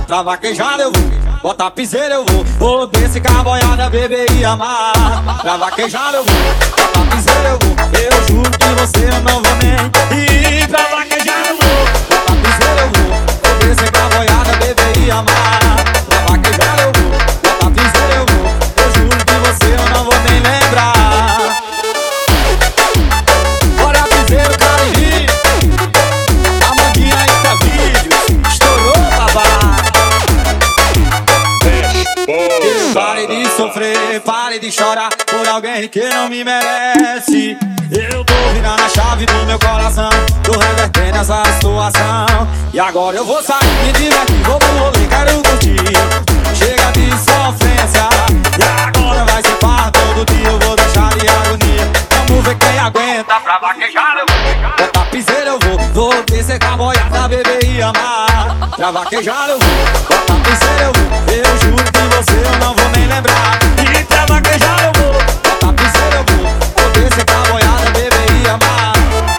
Pra vaquejada eu vou, botar piseira eu vou descer com a boiada, beber e amar. Pra vaquejada eu vou, botar piseira eu vou. Eu juro que você eu não vou nem ir. Pra vaquejada eu vou, botar piseira eu vou descer com a boiada, beber e amar. Pra vaquejada eu vou, botar piseira eu vou. Eu juro que você eu não vou nem lembrar. Bora piseiro, Cariri, a manguinha ainda vídeos. Estourou, babá. Pare de sofrer, pare de chorar por alguém que não me merece. Eu tô virando a chave do meu coração, tô revertendo essa situação. E agora eu vou sair, me divertir, vou pro rolê, quero curtir. Chega de sofrência, e agora vai ser farra. Todo dia eu vou deixar de agonia. Vamos ver quem aguenta. Pra vaquejar eu vou, botar piseira eu vou descer com a boiada, beber e amar. Pra vaquejar eu vou, botar piseira eu vou. Eu juro que você eu não vou nem lembrar. E pra vaquejar eu vou, botar piseira eu vou descer com a boiada, beber e amar.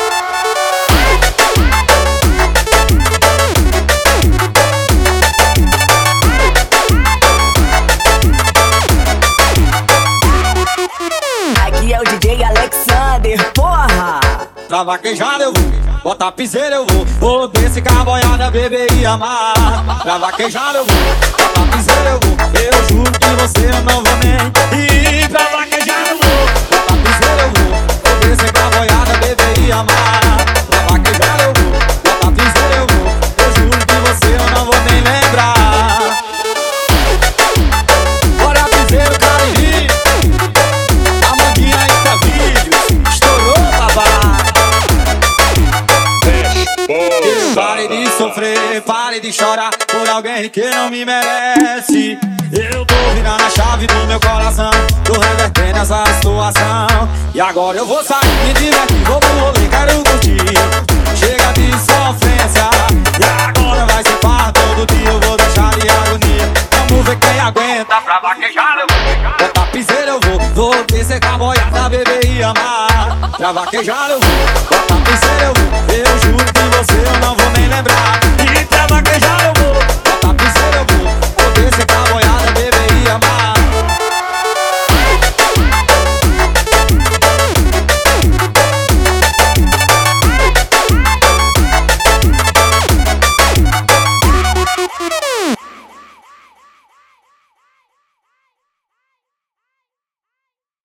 Aqui é o DJ Alexander, porra! Pra vaquejada eu vou, botar piseira eu vou descer com a boiada, beber e amar. Pra vaquejada eu vou, botar piseira eu vou. Eu juro que você eu não vou nem ir. Pra vaquejada eu vou, botar piseira eu vou descer com a boiada, beber e amar. Pra vaquejada eu vou, botar piseira eu vou. Eu juro que você eu não vou nem lembrar. Bora piseiro, Cariri, a manguinha ainda vídeos. Estourou, babá. Pare de sofrer, pare de chorar por alguém que não me merece. Eu tô virando a chave do meu coração, tô revertendo essa situação. E agora eu vou sair, me divertir, vou pro rolê, quero curtir. Chega de sofrência, e agora vai ser farra. Todo dia eu vou deixar de agonia. Vamos ver quem aguenta. Pra vaquejar eu vou, botar piseira eu vou descer com a boiada, beber e amar. Pra vaquejar eu vou, botar piseira eu vou. Eu juro que você eu não vou nem lembrar. E pra vaquejar eu vou, botar piseira eu vou descer com a boiada, beber e amar.